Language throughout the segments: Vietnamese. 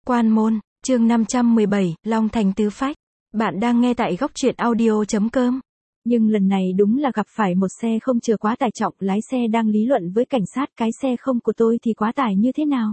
Quan môn, chương 517, Long Thành tứ phách. Bạn đang nghe tại góc truyện audio.com. Nhưng lần này đúng là gặp phải một xe không chở quá tải trọng, lái xe đang lý luận với cảnh sát cái xe không của tôi thì quá tải như thế nào.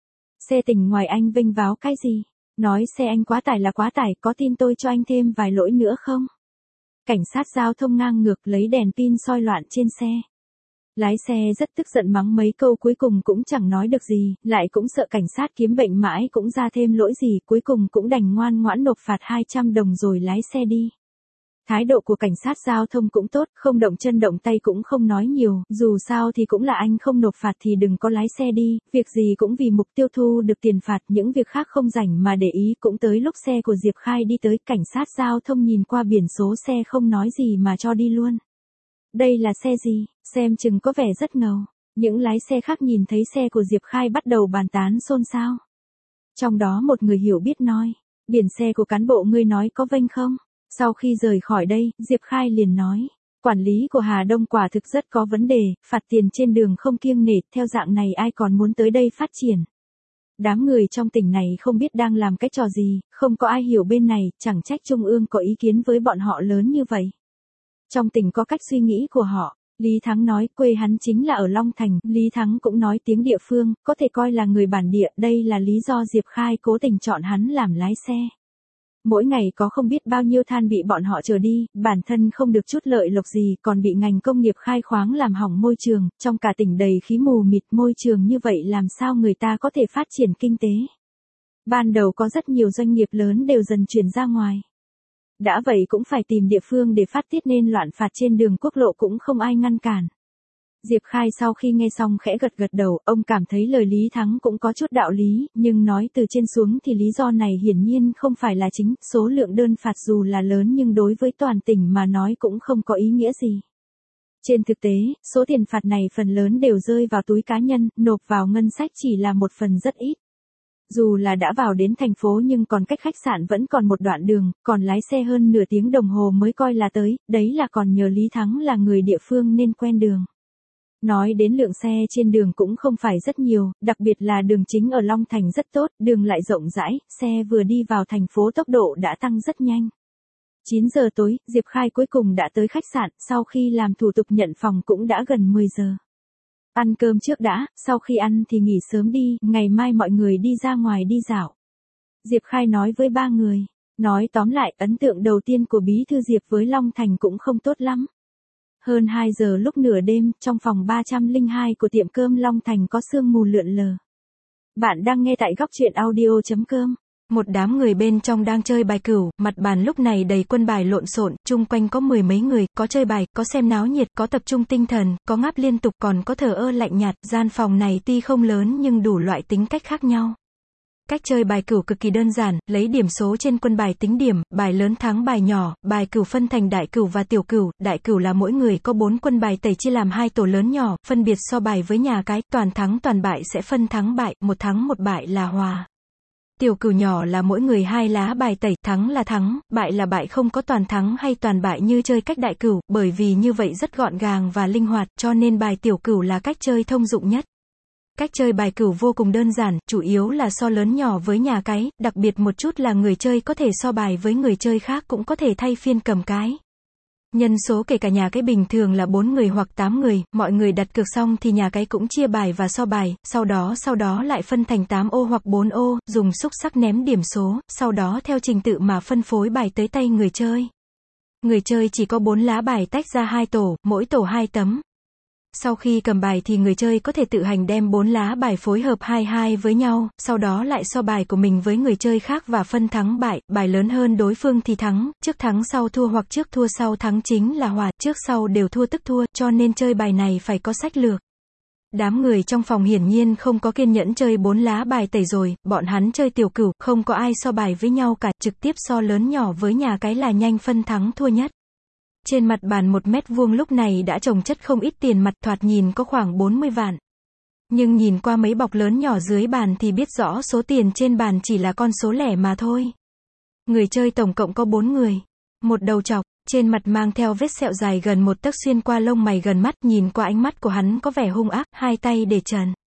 Xe tỉnh ngoài anh vênh váo cái gì? Nói xe anh quá tải là quá tải, có tin tôi cho anh thêm vài lỗi nữa không? Cảnh sát giao thông ngang ngược lấy đèn pin soi loạn trên xe. Lái xe rất tức giận mắng mấy câu cuối cùng cũng chẳng nói được gì, lại cũng sợ cảnh sát kiếm bệnh mãi cũng ra thêm lỗi gì, cuối cùng cũng đành ngoan ngoãn nộp phạt 200 đồng rồi lái xe đi. Thái độ của cảnh sát giao thông cũng tốt, không động chân động tay cũng không nói nhiều, dù sao thì cũng là anh không nộp phạt thì đừng có lái xe đi, việc gì cũng vì mục tiêu thu được tiền phạt, những việc khác không rảnh mà để ý. Cũng tới lúc xe của Diệp Khai đi tới, cảnh sát giao thông nhìn qua biển số xe không nói gì mà cho đi luôn. Đây là xe gì, xem chừng có vẻ rất ngầu. Những lái xe khác nhìn thấy xe của Diệp Khai bắt đầu bàn tán xôn xao. Trong đó một người hiểu biết nói, biển xe của cán bộ ngươi nói có vênh không? Sau khi rời khỏi đây, Diệp Khai liền nói, quản lý của Hà Đông quả thực rất có vấn đề, phạt tiền trên đường không kiêng nể, theo dạng này ai còn muốn tới đây phát triển. Đám người trong tỉnh này không biết đang làm cái trò gì, không có ai hiểu bên này, chẳng trách Trung ương có ý kiến với bọn họ lớn như vậy. Trong tỉnh có cách suy nghĩ của họ. Lý Thắng nói quê hắn chính là ở Long Thành, Lý Thắng cũng nói tiếng địa phương, có thể coi là người bản địa, đây là lý do Diệp Khai cố tình chọn hắn làm lái xe. Mỗi ngày có không biết bao nhiêu than bị bọn họ chở đi, bản thân không được chút lợi lộc gì, còn bị ngành công nghiệp khai khoáng làm hỏng môi trường, trong cả tỉnh đầy khí mù mịt, môi trường như vậy làm sao người ta có thể phát triển kinh tế. Ban đầu có rất nhiều doanh nghiệp lớn đều dần chuyển ra ngoài. Đã vậy cũng phải tìm địa phương để phát tiết nên loạn phạt trên đường quốc lộ cũng không ai ngăn cản. Diệp Khai sau khi nghe xong khẽ gật gật đầu, ông cảm thấy lời Lý Thắng cũng có chút đạo lý, nhưng nói từ trên xuống thì lý do này hiển nhiên không phải là chính, số lượng đơn phạt dù là lớn nhưng đối với toàn tỉnh mà nói cũng không có ý nghĩa gì. Trên thực tế, số tiền phạt này phần lớn đều rơi vào túi cá nhân, nộp vào ngân sách chỉ là một phần rất ít. Dù là đã vào đến thành phố nhưng còn cách khách sạn vẫn còn một đoạn đường, còn lái xe hơn nửa tiếng đồng hồ mới coi là tới, đấy là còn nhờ Lý Thắng là người địa phương nên quen đường. Nói đến lượng xe trên đường cũng không phải rất nhiều, đặc biệt là đường chính ở Long Thành rất tốt, đường lại rộng rãi, xe vừa đi vào thành phố tốc độ đã tăng rất nhanh. 9 giờ tối, Diệp Khai cuối cùng đã tới khách sạn, sau khi làm thủ tục nhận phòng cũng đã gần 10 giờ. Ăn cơm trước đã, sau khi ăn thì nghỉ sớm đi, ngày mai mọi người đi ra ngoài đi dạo. Diệp Khai nói với ba người. Nói tóm lại, ấn tượng đầu tiên của Bí thư Diệp với Long Thành cũng không tốt lắm. Hơn 2 giờ lúc nửa đêm, trong phòng 302 của tiệm cơm Long Thành có sương mù lượn lờ. Bạn đang nghe tại góc truyện audio.com. Một đám người bên trong đang chơi bài cửu, mặt bàn lúc này đầy quân bài lộn xộn, chung quanh có mười mấy người, có chơi bài, có xem náo nhiệt, có tập trung tinh thần, có ngáp liên tục, còn có thờ ơ lạnh nhạt. Gian phòng này tuy không lớn nhưng đủ loại tính cách khác nhau. Cách chơi bài cửu cực kỳ đơn giản, lấy điểm số trên quân bài tính điểm, bài lớn thắng bài nhỏ, bài cửu phân thành đại cửu và tiểu cửu, đại cửu là mỗi người có 4 quân bài tẩy chia làm 2 tổ lớn nhỏ, phân biệt so bài với nhà cái, toàn thắng toàn bại sẽ phân thắng bại, một thắng một bại là hòa. Tiểu cửu nhỏ là mỗi người 2 lá bài tẩy, thắng là thắng, bại là bại, không có toàn thắng hay toàn bại như chơi cách đại cửu, bởi vì như vậy rất gọn gàng và linh hoạt, cho nên bài tiểu cửu là cách chơi thông dụng nhất. Cách chơi bài cửu vô cùng đơn giản, chủ yếu là so lớn nhỏ với nhà cái, đặc biệt một chút là người chơi có thể so bài với người chơi khác cũng có thể thay phiên cầm cái. Nhân số kể cả nhà cái bình thường là 4 người hoặc 8 người, mọi người đặt cược xong thì nhà cái cũng chia bài và so bài, sau đó lại phân thành 8 ô hoặc 4 ô, dùng xúc xắc ném điểm số, sau đó theo trình tự mà phân phối bài tới tay người chơi. Người chơi chỉ có 4 lá bài tách ra 2 tổ, mỗi tổ 2 tấm. Sau khi cầm bài thì người chơi có thể tự hành đem 4 lá bài phối hợp 2-2 với nhau, sau đó lại so bài của mình với người chơi khác và phân thắng bại, bài lớn hơn đối phương thì thắng, trước thắng sau thua hoặc trước thua sau thắng chính là hòa, trước sau đều thua tức thua, cho nên chơi bài này phải có sách lược. Đám người trong phòng hiển nhiên không có kiên nhẫn chơi 4 lá bài tẩy rồi, bọn hắn chơi tiểu cửu, không có ai so bài với nhau cả, trực tiếp so lớn nhỏ với nhà cái là nhanh phân thắng thua nhất. Trên mặt bàn 1 mét vuông lúc này đã chồng chất không ít tiền mặt, thoạt nhìn có khoảng 40 vạn. Nhưng nhìn qua mấy bọc lớn nhỏ dưới bàn thì biết rõ số tiền trên bàn chỉ là con số lẻ mà thôi. Người chơi tổng cộng có 4 người. Một đầu trọc, trên mặt mang theo vết sẹo dài gần 1 tấc xuyên qua lông mày gần mắt, nhìn qua ánh mắt của hắn có vẻ hung ác, 2 tay để trần.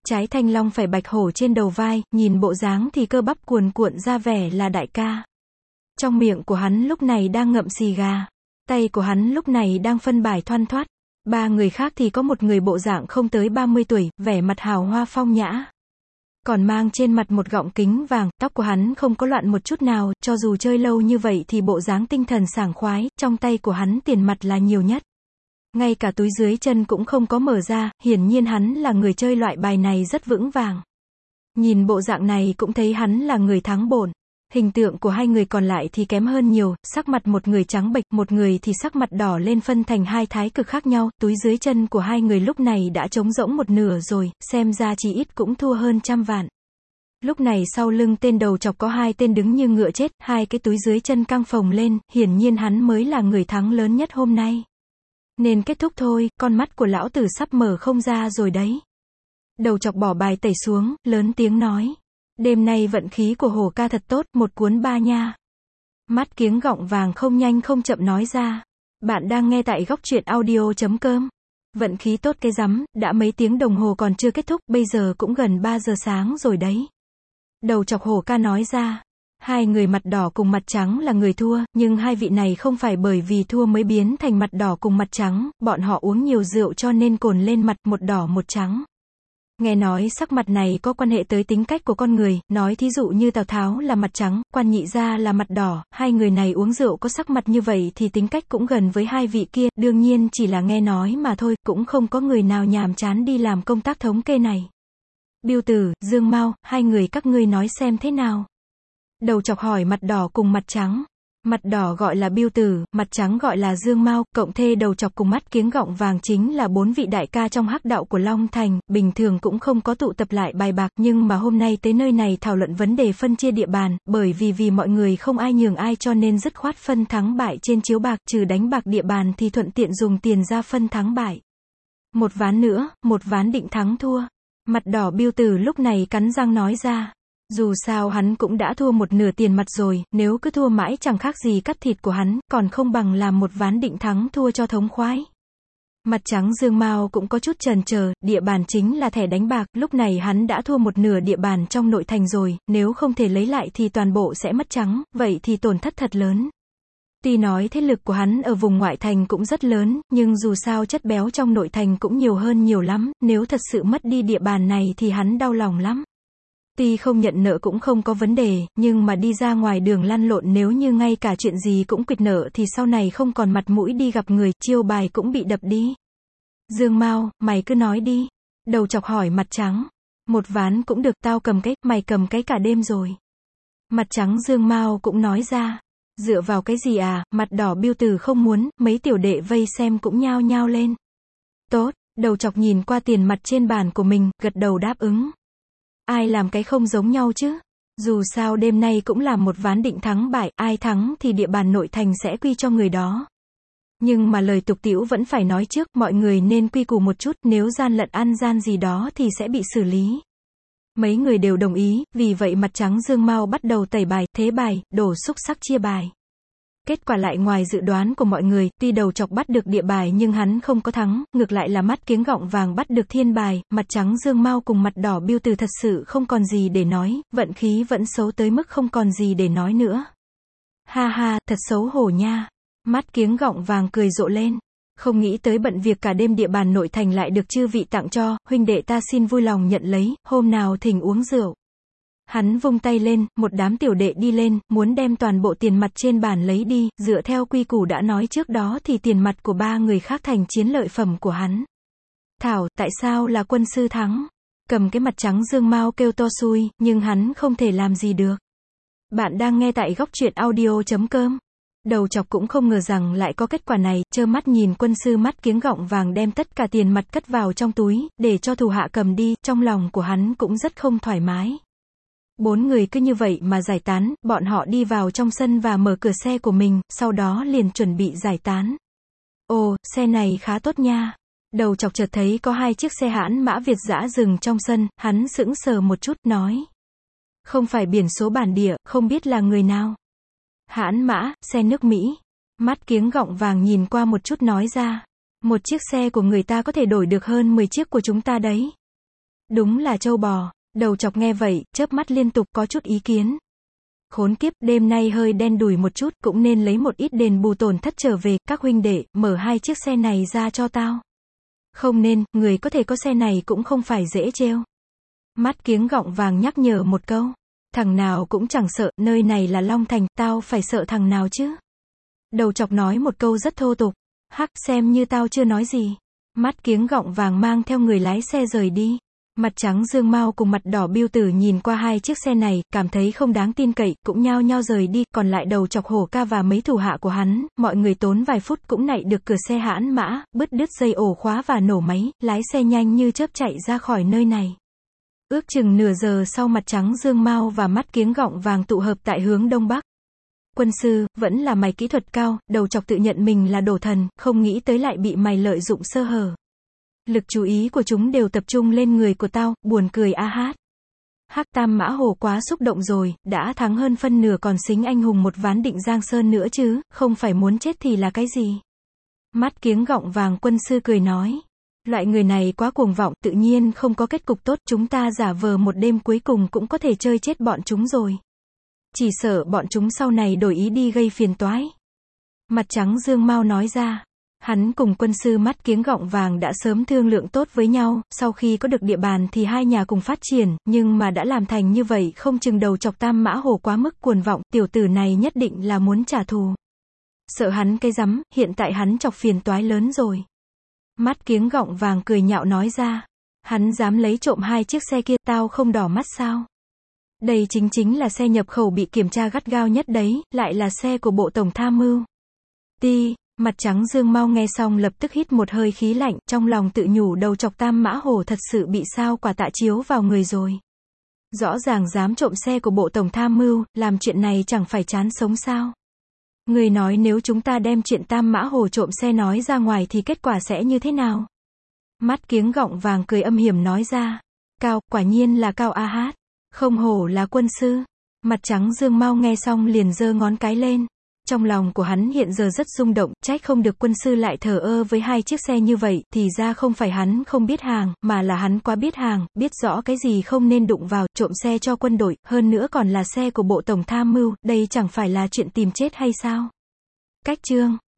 Trái thanh long phải bạch hổ trên đầu vai, nhìn bộ dáng thì cơ bắp cuồn cuộn ra vẻ là đại ca. Trong miệng của hắn lúc này đang ngậm xì gà. Tay của hắn lúc này đang phân bài thoăn thoắt. Ba người khác thì có một người bộ dạng không tới 30 tuổi, vẻ mặt hào hoa phong nhã. Còn mang trên mặt một gọng kính vàng, tóc của hắn không có loạn một chút nào, cho dù chơi lâu như vậy thì bộ dáng tinh thần sảng khoái, trong tay của hắn tiền mặt là nhiều nhất. Ngay cả túi dưới chân cũng không có mở ra, hiển nhiên hắn là người chơi loại bài này rất vững vàng. Nhìn bộ dạng này cũng thấy hắn là người thắng bổn. Hình tượng của hai người còn lại thì kém hơn nhiều, sắc mặt một người trắng bệch, một người thì sắc mặt đỏ lên phân thành hai thái cực khác nhau, túi dưới chân của hai người lúc này đã trống rỗng một nửa rồi, xem ra chỉ ít cũng thua hơn 100 vạn. Lúc này sau lưng tên đầu chọc có hai tên đứng như ngựa chết, hai cái túi dưới chân căng phồng lên, hiển nhiên hắn mới là người thắng lớn nhất hôm nay. Nên kết thúc thôi, con mắt của lão tử sắp mở không ra rồi đấy. Đầu chọc bỏ bài tẩy xuống, lớn tiếng nói. Đêm nay vận khí của Hổ ca thật tốt, một cuốn ba nha. Mắt kiếng gọng vàng không nhanh không chậm nói ra. Bạn đang nghe tại góc truyện audio.com. Vận khí tốt cái rắm, đã mấy tiếng đồng hồ còn chưa kết thúc, bây giờ cũng gần 3 giờ sáng rồi đấy. Đầu chọc Hổ ca nói ra. Hai người mặt đỏ cùng mặt trắng là người thua, nhưng hai vị này không phải bởi vì thua mới biến thành mặt đỏ cùng mặt trắng, bọn họ uống nhiều rượu cho nên cồn lên mặt, một đỏ một trắng. Nghe nói sắc mặt này có quan hệ tới tính cách của con người, nói thí dụ như Tào Tháo là mặt trắng, Quan Nhị Gia là mặt đỏ, hai người này uống rượu có sắc mặt như vậy thì tính cách cũng gần với hai vị kia, đương nhiên chỉ là nghe nói mà thôi, cũng không có người nào nhàm chán đi làm công tác thống kê này. Biêu Tử, Dương Mao, hai người các ngươi nói xem thế nào? Đầu chọc hỏi mặt đỏ cùng mặt trắng. Mặt đỏ gọi là Biêu Tử, mặt trắng gọi là Dương Mao, cộng thê đầu chọc cùng mắt kiếng gọng vàng chính là 4 vị đại ca trong hắc đạo của Long Thành, bình thường cũng không có tụ tập lại bài bạc, nhưng mà hôm nay tới nơi này thảo luận vấn đề phân chia địa bàn, bởi vì mọi người không ai nhường ai cho nên dứt khoát phân thắng bại trên chiếu bạc, trừ đánh bạc địa bàn thì thuận tiện dùng tiền ra phân thắng bại. Một ván nữa, một ván định thắng thua. Mặt đỏ Biêu Tử lúc này cắn răng nói ra. Dù sao hắn cũng đã thua một nửa tiền mặt rồi, nếu cứ thua mãi chẳng khác gì cắt thịt của hắn, còn không bằng làm một ván định thắng thua cho thống khoái. Mặt trắng Dương Mao cũng có chút chần chờ, địa bàn chính là thẻ đánh bạc, lúc này hắn đã thua một nửa địa bàn trong nội thành rồi, nếu không thể lấy lại thì toàn bộ sẽ mất trắng, vậy thì tổn thất thật lớn. Tuy nói thế lực của hắn ở vùng ngoại thành cũng rất lớn, nhưng dù sao chất béo trong nội thành cũng nhiều hơn nhiều lắm, nếu thật sự mất đi địa bàn này thì hắn đau lòng lắm. Tuy không nhận nợ cũng không có vấn đề, nhưng mà đi ra ngoài đường lăn lộn nếu như ngay cả chuyện gì cũng quỵt nợ thì sau này không còn mặt mũi đi gặp người, chiêu bài cũng bị đập đi. Dương Mao, mày cứ nói đi. Đầu chọc hỏi mặt trắng. Một ván cũng được, tao cầm cái, mày cầm cái cả đêm rồi. Mặt trắng Dương Mao cũng nói ra. Dựa vào cái gì à, mặt đỏ Biêu Tử không muốn, mấy tiểu đệ vây xem cũng nhao nhao lên. Tốt, đầu chọc nhìn qua tiền mặt trên bàn của mình, gật đầu đáp ứng. Ai làm cái không giống nhau chứ? Dù sao đêm nay cũng là một ván định thắng bại, ai thắng thì địa bàn nội thành sẽ quy cho người đó. Nhưng mà lời tục tĩu vẫn phải nói trước, mọi người nên quy củ một chút, nếu gian lận ăn gian gì đó thì sẽ bị xử lý. Mấy người đều đồng ý, vì vậy mặt trắng Dương Mao bắt đầu tẩy bài, thế bài, đổ xúc sắc chia bài. Kết quả lại ngoài dự đoán của mọi người, tuy đầu chọc bắt được địa bài nhưng hắn không có thắng, ngược lại là mắt kiếng gọng vàng bắt được thiên bài, mặt trắng Dương Mao cùng mặt đỏ Biêu Tử thật sự không còn gì để nói, vận khí vẫn xấu tới mức không còn gì để nói nữa. Ha ha, thật xấu hổ nha. Mắt kiếng gọng vàng cười rộ lên. Không nghĩ tới bận việc cả đêm địa bàn nội thành lại được chư vị tặng cho, huynh đệ ta xin vui lòng nhận lấy, hôm nào thỉnh uống rượu. Hắn vung tay lên, một đám tiểu đệ đi lên, muốn đem toàn bộ tiền mặt trên bàn lấy đi, dựa theo quy củ đã nói trước đó thì tiền mặt của ba người khác thành chiến lợi phẩm của hắn. Thảo, tại sao là quân sư thắng? Cầm cái mặt trắng Dương Mao kêu to xui, nhưng hắn không thể làm gì được. Bạn đang nghe tại góc truyện audio.com. Đầu chọc cũng không ngờ rằng lại có kết quả này, trơ mắt nhìn quân sư mắt kiếng gọng vàng đem tất cả tiền mặt cất vào trong túi, để cho thủ hạ cầm đi, trong lòng của hắn cũng rất không thoải mái. 4 người cứ như vậy mà giải tán, bọn họ đi vào trong sân và mở cửa xe của mình, sau đó liền chuẩn bị giải tán. Ồ, xe này khá tốt nha. Đầu chọc chợt thấy có 2 chiếc xe hãn mã Việt dã dừng trong sân, hắn sững sờ một chút, nói. Không phải biển số bản địa, không biết là người nào. Hãn mã, xe nước Mỹ. Mắt kiếng gọng vàng nhìn qua một chút nói ra. Một chiếc xe của người ta có thể đổi được hơn 10 chiếc của chúng ta đấy. Đúng là trâu bò. Đầu chọc nghe vậy, chớp mắt liên tục có chút ý kiến. Khốn kiếp, đêm nay hơi đen đủi một chút, cũng nên lấy một ít đền bù tổn thất trở về, các huynh đệ, mở 2 chiếc xe này ra cho tao. Không nên, người có thể có xe này cũng không phải dễ trêu. Mắt kiếng gọng vàng nhắc nhở một câu. Thằng nào cũng chẳng sợ, nơi này là Long Thành, tao phải sợ thằng nào chứ. Đầu chọc nói một câu rất thô tục. Hắc, xem như tao chưa nói gì. Mắt kiếng gọng vàng mang theo người lái xe rời đi. Mặt trắng Dương Mao cùng mặt đỏ Biêu Tử nhìn qua 2 chiếc xe này, cảm thấy không đáng tin cậy, cũng nhao nhao rời đi, còn lại đầu chọc Hổ Ca và mấy thủ hạ của hắn, mọi người tốn vài phút cũng nạy được cửa xe hãn mã, bứt đứt dây ổ khóa và nổ máy, lái xe nhanh như chớp chạy ra khỏi nơi này. Ước chừng nửa giờ sau mặt trắng Dương Mao và mắt kiếng gọng vàng tụ hợp tại hướng đông bắc. Quân sư, vẫn là mày kỹ thuật cao, đầu chọc tự nhận mình là đồ thần, không nghĩ tới lại bị mày lợi dụng sơ hở. Lực chú ý của chúng đều tập trung lên người của tao, buồn cười a hát. Hắc Tam Mã Hổ quá xúc động rồi, đã thắng hơn phân nửa còn xính anh hùng một ván Định Giang Sơn nữa chứ, không phải muốn chết thì là cái gì. Mắt kiếng gọng vàng quân sư cười nói. Loại người này quá cuồng vọng, tự nhiên không có kết cục tốt, chúng ta giả vờ một đêm cuối cùng cũng có thể chơi chết bọn chúng rồi. Chỉ sợ bọn chúng sau này đổi ý đi gây phiền toái. Mặt trắng Dương Mao nói ra. Hắn cùng quân sư mắt kiếng gọng vàng đã sớm thương lượng tốt với nhau, sau khi có được địa bàn thì hai nhà cùng phát triển, nhưng mà đã làm thành như vậy không chừng đầu chọc Tam Mã Hổ quá mức cuồng vọng, tiểu tử này nhất định là muốn trả thù. Sợ hắn cái rắm, hiện tại hắn chọc phiền toái lớn rồi. Mắt kiếng gọng vàng cười nhạo nói ra. Hắn dám lấy trộm 2 chiếc xe kia, tao không đỏ mắt sao? Đây chính là xe nhập khẩu bị kiểm tra gắt gao nhất đấy, lại là xe của Bộ Tổng Tham mưu. Mặt trắng Dương Mao nghe xong lập tức hít một hơi khí lạnh, trong lòng tự nhủ đầu chọc Tam Mã Hổ thật sự bị sao quả tạ chiếu vào người rồi. Rõ ràng dám trộm xe của Bộ Tổng Tham mưu, làm chuyện này chẳng phải chán sống sao? Người nói nếu chúng ta đem chuyện Tam Mã Hổ trộm xe nói ra ngoài thì kết quả sẽ như thế nào? Mắt kiếng gọng vàng cười âm hiểm nói ra. Cao, quả nhiên là cao a hát. Không hổ là quân sư. Mặt trắng Dương Mao nghe xong liền giơ ngón cái lên. Trong lòng của hắn hiện giờ rất rung động, trách không được quân sư lại thờ ơ với 2 chiếc xe như vậy, thì ra không phải hắn không biết hàng, mà là hắn quá biết hàng, biết rõ cái gì không nên đụng vào, trộm xe cho quân đội, hơn nữa còn là xe của Bộ Tổng Tham mưu, đây chẳng phải là chuyện tìm chết hay sao? Cách chương